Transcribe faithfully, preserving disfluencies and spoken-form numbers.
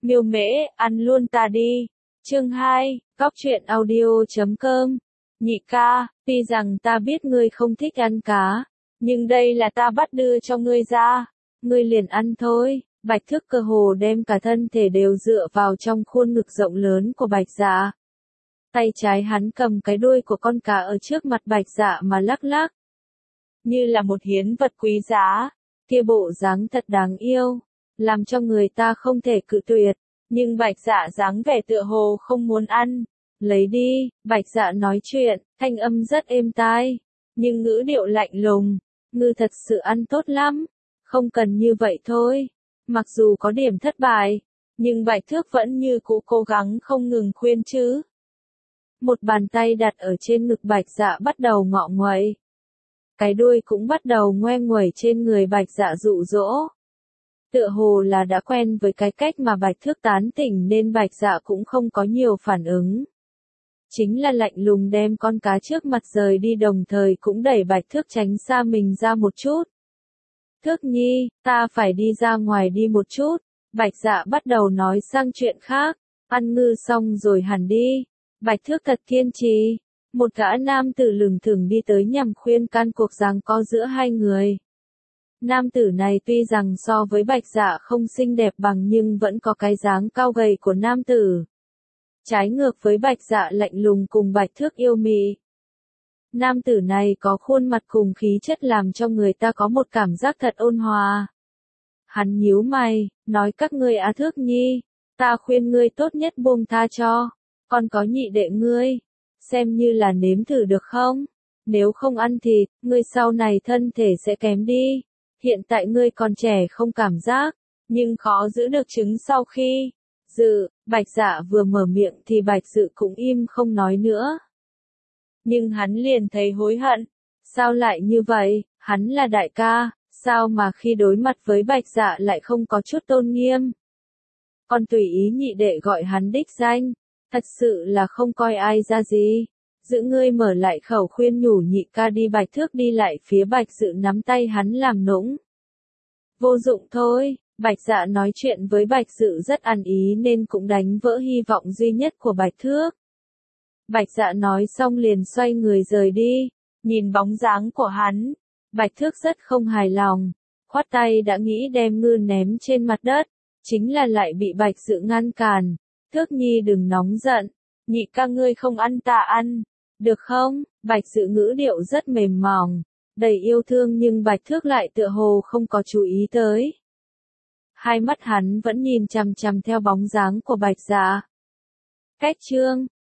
Miêu Mễ, ăn luôn ta đi. Chương hai, Góc truyện audio chấm com. Nhị ca, tuy rằng ta biết ngươi không thích ăn cá, nhưng đây là ta bắt đưa cho ngươi ra, ngươi liền ăn thôi. Bạch Thước cơ hồ đem cả thân thể đều dựa vào trong khuôn ngực rộng lớn của Bạch Dạ. Tay trái hắn cầm cái đuôi của con cá ở trước mặt Bạch Dạ mà lắc lắc, như là một hiến vật quý giá, kia bộ dáng thật đáng yêu, làm cho người ta không thể cự tuyệt, nhưng Bạch Dạ dáng vẻ tựa hồ không muốn ăn. Lấy đi, Bạch Dạ nói chuyện, thanh âm rất êm tai, nhưng ngữ điệu lạnh lùng, ngươi thật sự ăn tốt lắm, không cần như vậy thôi. Mặc dù có điểm thất bại, nhưng Bạch Thước vẫn như cũ cố gắng không ngừng khuyên chứ. Một bàn tay đặt ở trên ngực Bạch Dạ bắt đầu ngọ nguậy. Cái đuôi cũng bắt đầu ngoe nguẩy trên người Bạch Dạ dụ dỗ. Tựa hồ là đã quen với cái cách mà Bạch Thước tán tỉnh nên Bạch Dạ cũng không có nhiều phản ứng. Chính là lạnh lùng đem con cá trước mặt rời đi, đồng thời cũng đẩy Bạch Thước tránh xa mình ra một chút. Thước nhi, ta phải đi ra ngoài đi một chút. Bạch Dạ bắt đầu nói sang chuyện khác. Ăn ngư xong rồi hẳn đi. Bạch Thước thật kiên trì. Một gã nam tử lừng thừng đi tới nhằm khuyên can cuộc giằng co giữa hai người. Nam tử này tuy rằng so với Bạch Dạ không xinh đẹp bằng nhưng vẫn có cái dáng cao gầy của nam tử. Trái ngược với Bạch Dạ lạnh lùng cùng Bạch Thước yêu mị. Nam tử này có khuôn mặt cùng khí chất làm cho người ta có một cảm giác thật ôn hòa. Hắn nhíu mày, nói các ngươi á Thước nhi, ta khuyên ngươi tốt nhất buông tha cho, còn có nhị đệ ngươi, xem như là nếm thử được không? Nếu không ăn thịt, ngươi sau này thân thể sẽ kém đi. Hiện tại ngươi còn trẻ không cảm giác, nhưng khó giữ được trứng sau khi dự. Bạch Dạ vừa mở miệng thì Bạch Dự cũng im không nói nữa. Nhưng hắn liền thấy hối hận. Sao lại như vậy? Hắn là đại ca, sao mà khi đối mặt với Bạch Dạ lại không có chút tôn nghiêm? Còn tùy ý nhị đệ gọi hắn đích danh, thật sự là không coi ai ra gì. Giữ ngươi mở lại khẩu khuyên nhủ nhị ca đi. Bạch Thước đi lại phía Bạch Dự nắm tay hắn làm nũng. Vô dụng thôi. Bạch Dạ nói chuyện với Bạch Dự rất ăn ý nên cũng đánh vỡ hy vọng duy nhất của Bạch Thước. Bạch Dạ nói xong liền xoay người rời đi, nhìn bóng dáng của hắn, Bạch Thước rất không hài lòng, khoát tay đã nghĩ đem ngư ném trên mặt đất, chính là lại bị Bạch Dự ngăn cản. Thước nhi đừng nóng giận, nhị ca ngươi không ăn ta ăn, được không? Bạch Dự ngữ điệu rất mềm mỏng, đầy yêu thương nhưng Bạch Thước lại tựa hồ không có chú ý tới. Hai mắt hắn vẫn nhìn chằm chằm theo bóng dáng của Bạch Dạ. Cách chương